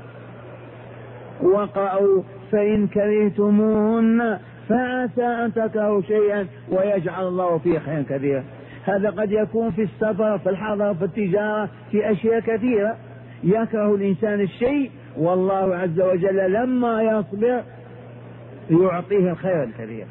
وقعوا فإن كرهتموهن فعسى أن تكرهوا شيئا ويجعل الله فيه خيرا كثيرا. هذا قد يكون في السفر، في الحضر، في التجارة، في أشياء كثيرة يكره الإنسان الشيء، والله عز وجل لما يصبر يعطيه الخير الكثير.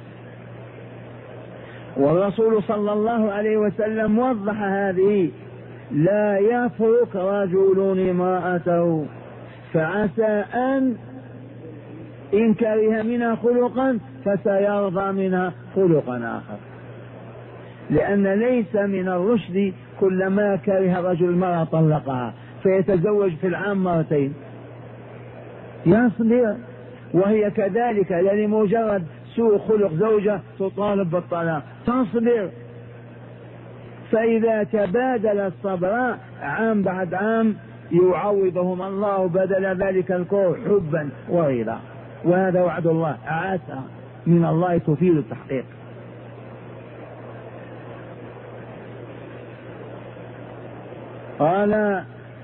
والرسول صلى الله عليه وسلم وضح هذه: لا يفرق رجل امرأته فعسى أن إن كره منها خلقا فسيرضى منها خلقا آخر. لأن ليس من الرشد كلما كره الرجل المرأة طلقها فيتزوج في العام مرتين، يصبر. وهي كذلك، لا لمجرد سوء خلق زوجة تطالب بالطلاق، تصبر. فإذا تبادل الصبر عام بعد عام يعوضهم الله بدل ذلك الكره حبا ورضا. وهذا وعد الله، عسى من الله تفيد التحقيق. قال: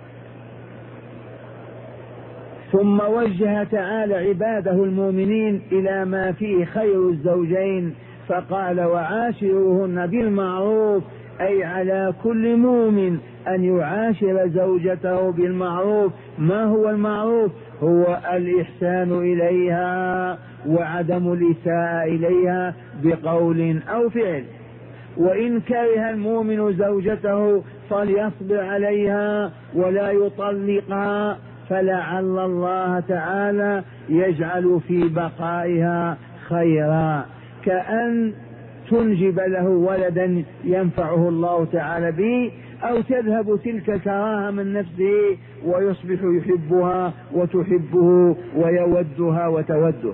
ثم وجه تعالى عباده المؤمنين إلى ما فيه خير الزوجين فقال: وعاشروهن بالمعروف، أي على كل مؤمن أن يعاشر زوجته بالمعروف. ما هو المعروف؟ هو الإحسان إليها وعدم الإساءة إليها بقول أو فعل. وإن كره المؤمن زوجته فليصبر عليها ولا يطلقها، فلعل الله تعالى يجعل في بقائها خيرا، كأن تنجب له ولدا ينفعه الله تعالى به، أو تذهب تلك الكراهة من نفسه ويصبح يحبها وتحبه ويودها وتوده.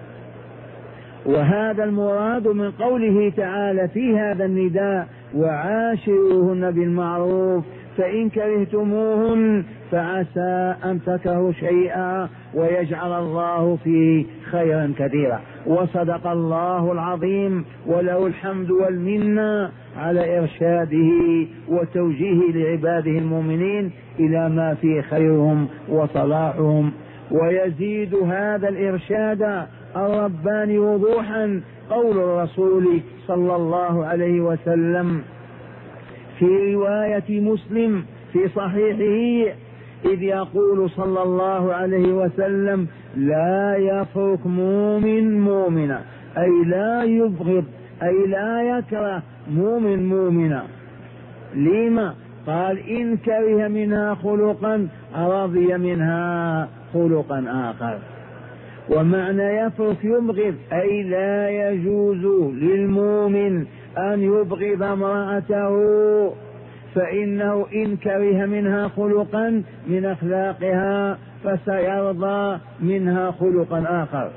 وهذا المراد من قوله تعالى في هذا النداء: وعاشروهن بالمعروف، فإن كرهتموهن فعسى أن تكرهوا شيئا ويجعل الله فيه خيرا كثيرا. وصدق الله العظيم وله الحمد والمنة على إرشاده وتوجيهه لعباده المؤمنين إلى ما فيه خيرهم وصلاحهم. ويزيد هذا الإرشاد الرباني وضوحا قول الرسول صلى الله عليه وسلم في رواية مسلم في صحيحه إذ يقول صلى الله عليه وسلم لا يفرق مؤمن مؤمنا، أي لا يبغض أي لا يكره مؤمن مؤمنا. لما؟ قال إن كره منها خلقا رضي منها خلقا آخر. ومعنى يفرق يبغض أي لا يجوز للمؤمن أن يبغض امرأته، فإنه إن كره منها خلقا من أخلاقها فسيرضى منها خلقا آخر.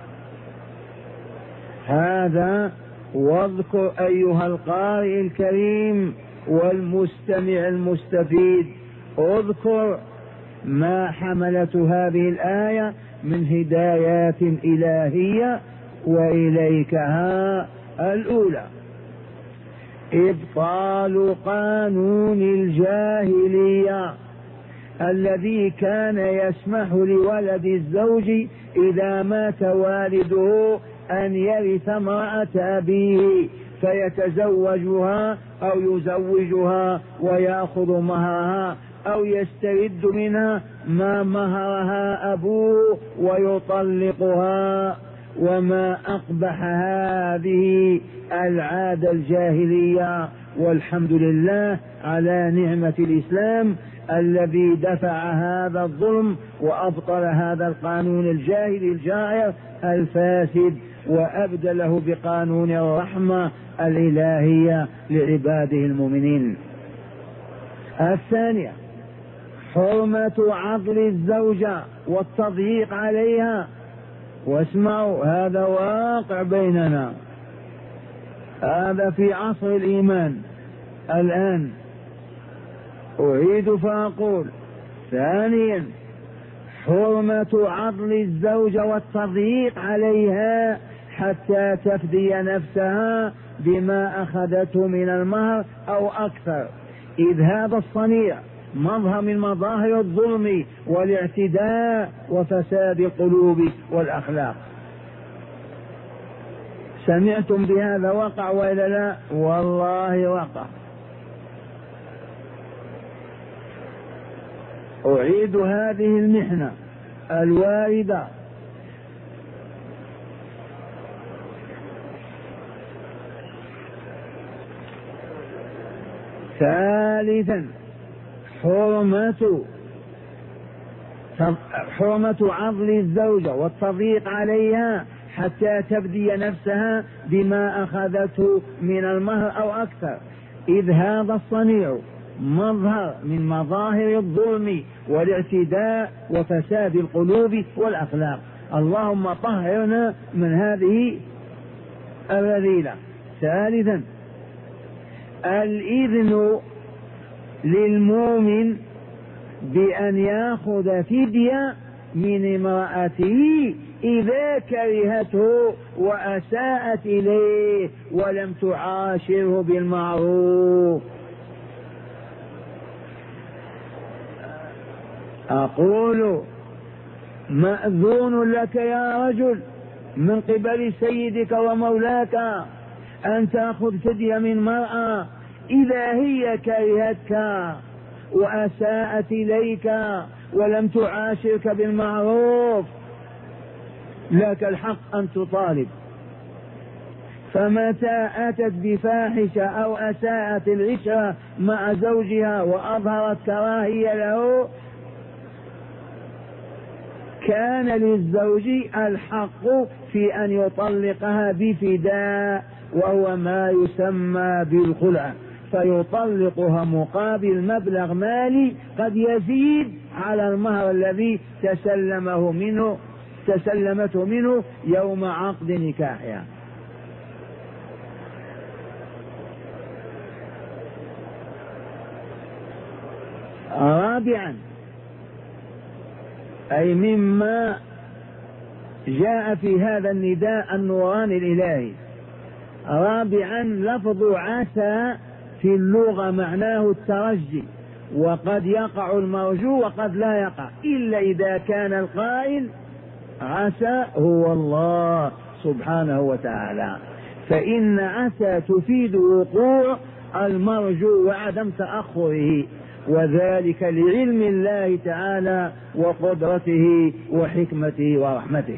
هذا واذكر أيها القارئ الكريم والمستمع المستفيد، اذكر ما حملته هذه الآية من هدايات إلهية، وإليكها الأولى إبطال قانون الجاهلية الذي كان يسمح لولد الزوج إذا مات والده أن يرث امرأة أبيه فيتزوجها أو يزوجها ويأخذ مهرها أو يسترد منها ما مهرها أبوه ويطلقها. وما أقبح هذه العادة الجاهلية، والحمد لله على نعمة الإسلام الذي دفع هذا الظلم وأبطل هذا القانون الجاهلي الجائر الفاسد وأبدله بقانون الرحمة الإلهية لعباده المؤمنين. الثانية حرمة عضل الزوجة والتضييق عليها. واسمعوا هذا واقع بيننا، هذا في عصر الإيمان الآن. أعيد فأقول ثانيا حرمة عضل الزوجة والتضييق عليها حتى تفدي نفسها بما أخذته من المهر أو أكثر، إذ هذا الصنيع مظهر من مظاهر الظلم والاعتداء وفساد القلوب والأخلاق. سمعتم بهذا وقع وإلا لا؟ والله وقع. أعيد هذه المحنة الواردة. ثالثا حرمة عضل الزوجة والتضييق عليها حتى تبدي نفسها بما أخذته من المهر أو أكثر، إذ هذا الصنيع مظهر من مظاهر الظلم والاعتداء وفساد القلوب والأخلاق. اللهم طهرنا من هذه الرذيلة. ثالثا الإذن للمؤمن بأن يأخذ فدية من امرأته إذا كرهته وأساءت إليه ولم تعاشره بالمعروف. أقول مأذون لك يا رجل من قبل سيدك ومولاك أن تأخذ فدية من مرأة إذا هي كرهتك وأساءت إليك ولم تعاشرك بالمعروف، لك الحق أن تطالب. فمتى أتت بفاحشة أو أساءت العشرة مع زوجها وأظهرت كراهية له كان للزوج الحق في أن يطلقها بفداء، وهو ما يسمى بالخلع، فيطلقها مقابل مبلغ مالي قد يزيد على المهر الذي تسلمته منه يوم عقد نكاحها. رابعا أي مما جاء في هذا النداء النوراني الإلهي. رابعا لفظ عسى في اللغة معناه الترجي، وقد يقع المرجو وقد لا يقع إلا إذا كان القائل عسى هو الله سبحانه وتعالى، فإن عسى تفيد وقوع المرجو وعدم تأخره، وذلك لعلم الله تعالى وقدرته وحكمته ورحمته.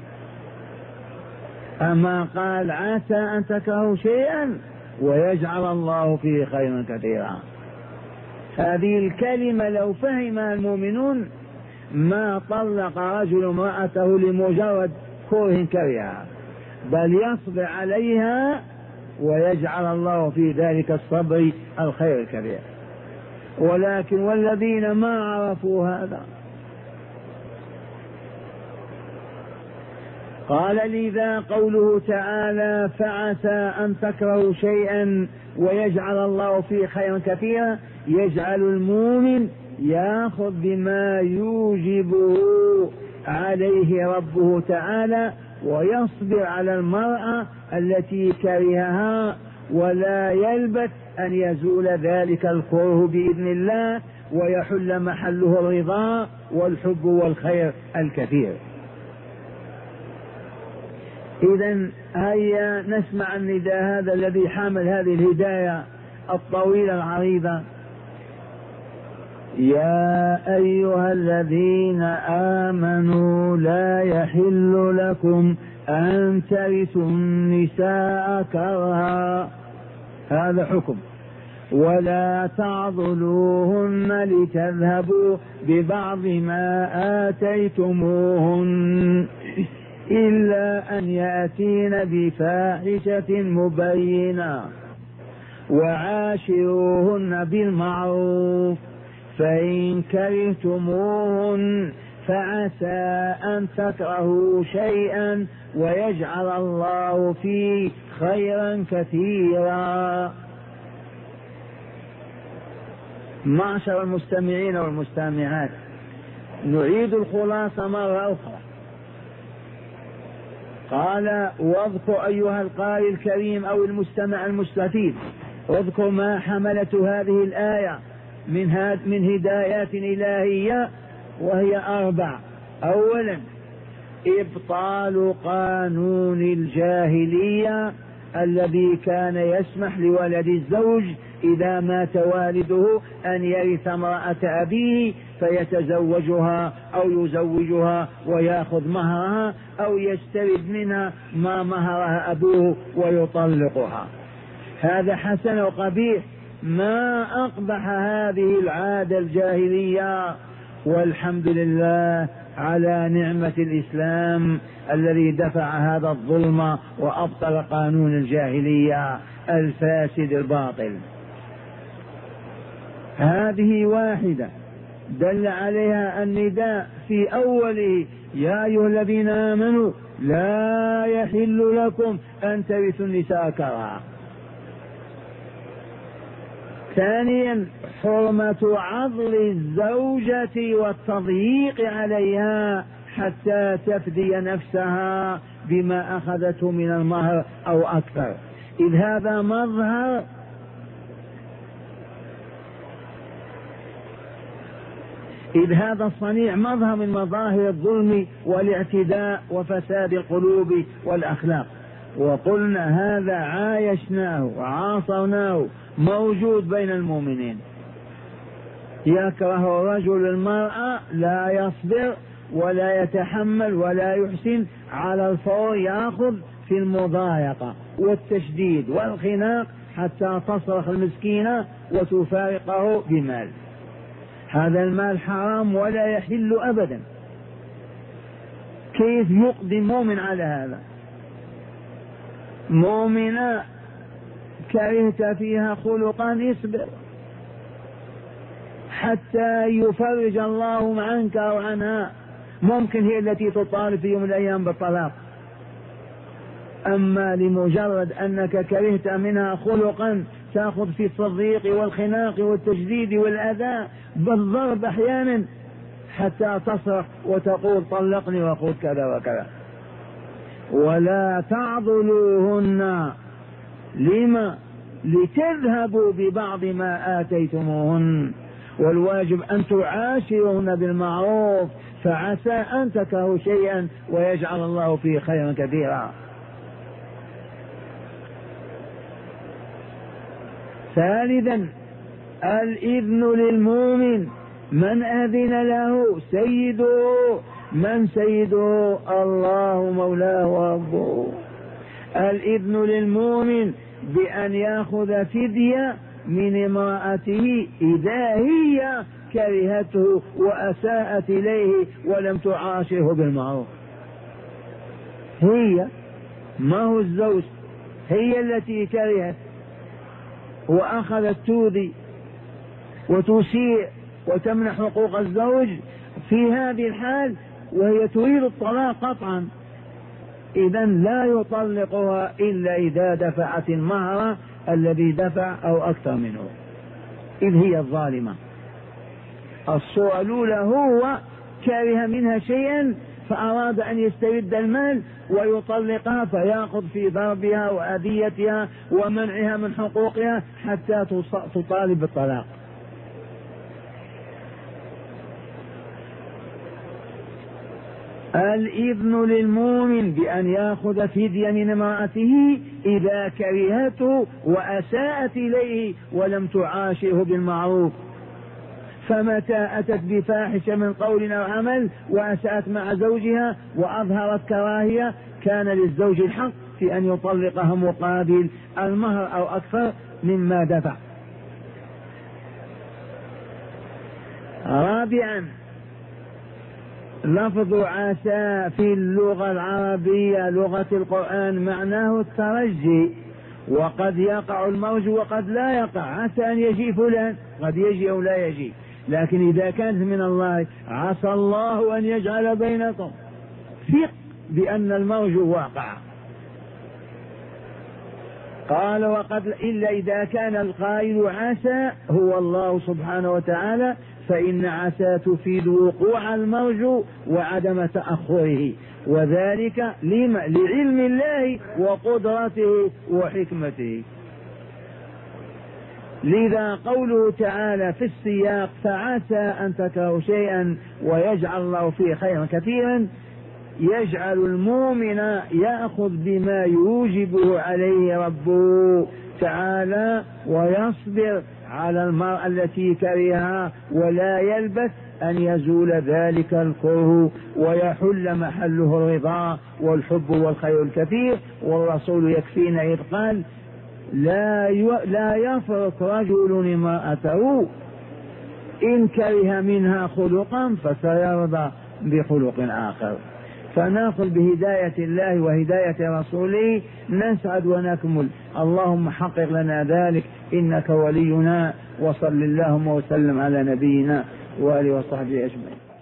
أما قال عسى أن تكرهوا شيئا ويجعل الله فيه خيرا كثيرا. هذه الكلمة لو فهمها المؤمنون ما طلق رجل امرأته لمجرد كره كرهها، بل يصبر عليها ويجعل الله في ذلك الصبر الخير الكبير. ولكن والذين ما عرفوا هذا قال لذا قوله تعالى فعسى أن تكرهوا شيئا ويجعل الله فيه خيرا كثيرا، يجعل المؤمن يأخذ بما يوجبه عليه ربه تعالى ويصبر على المرأة التي كرهها، ولا يلبث أن يزول ذلك الكره بإذن الله ويحل محله الرضا والحب والخير الكثير. إذن هيا نسمع النداء هذا الذي حامل هذه الهداية الطويلة العريضة. يا أيها الذين آمنوا لا يحل لكم أن ترثوا النساء كرها، هذا حكم، ولا تعضلوهن لتذهبوا ببعض ما آتيتموهن إلا أن يأتين بفاحشة مبينة، وعاشروهن بالمعروف، فإن كرهتموهن فعسى أن تكرهوا شيئا ويجعل الله فيه خيرا كثيرا. معشر المستمعين والمستمعات، نعيد الخلاصة مرة أخرى. قال واذكر أيها القارئ الكريم أو المستمع المستفيد، اذكر ما حملته هذه الآية من هدايات إلهية، وهي 4. أولا إبطال قانون الجاهلية الذي كان يسمح لولد الزوج إذا مات والده أن يرث امرأة أبيه فيتزوجها أو يزوجها ويأخذ مهرها، أو يسترد منها ما مهرها أبوه ويطلقها. هذا حسن وقبيح، ما أقبح هذه العادة الجاهلية. والحمد لله على نعمة الإسلام الذي دفع هذا الظلم وأبطل قانون الجاهلية الفاسد الباطل. هذه واحدة دل عليها النداء في أوله يا أيها الذين آمنوا لا يحل لكم أن ترثوا النساء كرها. ثانيا حرمة عضل الزوجة والتضييق عليها حتى تفدي نفسها بما أخذته من المهر أو أكثر، إذ هذا الصنيع مظهر من مظاهر الظلم والاعتداء وفساد القلوب والأخلاق. وقلنا هذا عايشناه وعاصرناه، موجود بين المؤمنين. يكره الرجل المرأة، لا يصبر ولا يتحمل ولا يحسن، على الفور يأخذ في المضايقة والتشديد والخناق حتى تصرخ المسكينة وتفارقه بمال. هذا المال حرام ولا يحل أبدا. كيف يقدم مؤمن على هذا؟ مؤمنة كرهت فيها خلقا اصبر حتى يفرج الله عنك أو عنها، ممكن هي التي تطالب في يوم من الأيام بالطلاق. أما لمجرد أنك كرهت منها خلقا تأخذ في التضييق والخناق والتجديد والأذى بالضرب أحيانا حتى تصرخ وتقول طلقني وقل كذا وكذا. ولا تعضلوهن لما لتذهبوا ببعض ما آتيتموهن، والواجب أن تعاشرهن بالمعروف، فعسى أن تكرهوا شيئا ويجعل الله فيه خيرا كثيرا. ثالثا الإذن للمؤمن، من أذن له سيده، من سيده؟ الله مولاه وربه. الإذن للمؤمن بأن يأخذ فدية من امرأته إذا هي كرهته وأساءت إليه ولم تعاشره بالمعروف. هي ما هو الزوج، هي التي كرهت وأخذت تؤذي وتسيء وتمنع حقوق الزوج في هذه الحال وهي تريد الطلاق قطعا، إذن لا يطلقها إلا إذا دفعت المهر الذي دفع أو أكثر منه، إذ هي الظالمة. الصورة الأولى هو كره منها شيئا فأراد أن يسترد المال ويطلقها، فيأخذ في ضربها وأذيتها ومنعها من حقوقها حتى تطالب بالطلاق. الإذن للمؤمن بأن يأخذ فدية من امرأته إذا كرهته وأساءت إليه ولم تعاشره بالمعروف. فمتى أتت بفاحشة من قول أو عمل وأساءت مع زوجها وأظهرت كراهية كان للزوج الحق في أن يطلقها مقابل المهر أو أكثر مما دفع. رابعا لفظ عسى في اللغة العربية لغة القرآن معناه الترجي، وقد يقع الموج وقد لا يقع. عسى أن يجي فلان، قد يجي أو لا يجي، لكن إذا كانت من الله عسى الله أن يجعل بينكم، ثق بأن الموج واقع. قال وقد إلا إذا كان القائل عسى هو الله سبحانه وتعالى، فإن عسى تفيد وقوع الموج وعدم تأخره، وذلك لعلم الله وقدرته وحكمته. لذا قوله تعالى في السياق فعسى أن تكرهوا شيئا ويجعل الله فيه خيرا كثيرا، يجعل المؤمن يأخذ بما يوجبه عليه ربه تعالى ويصبر على المرأة التي كرهها، ولا يلبث أن يزول ذلك الكره ويحل محله الرضا والحب والخير الكثير. والرسول يكفينا إذ قال لا يفرق رجل امرأته إن كره منها خلقا فسيرضى بخلق آخر. فناخذ بهداية الله وهداية رسوله نسعد ونكمل. اللهم حقق لنا ذلك إنك ولينا، وصل اللهم وسلم على نبينا وآله وصحبه أجمعين.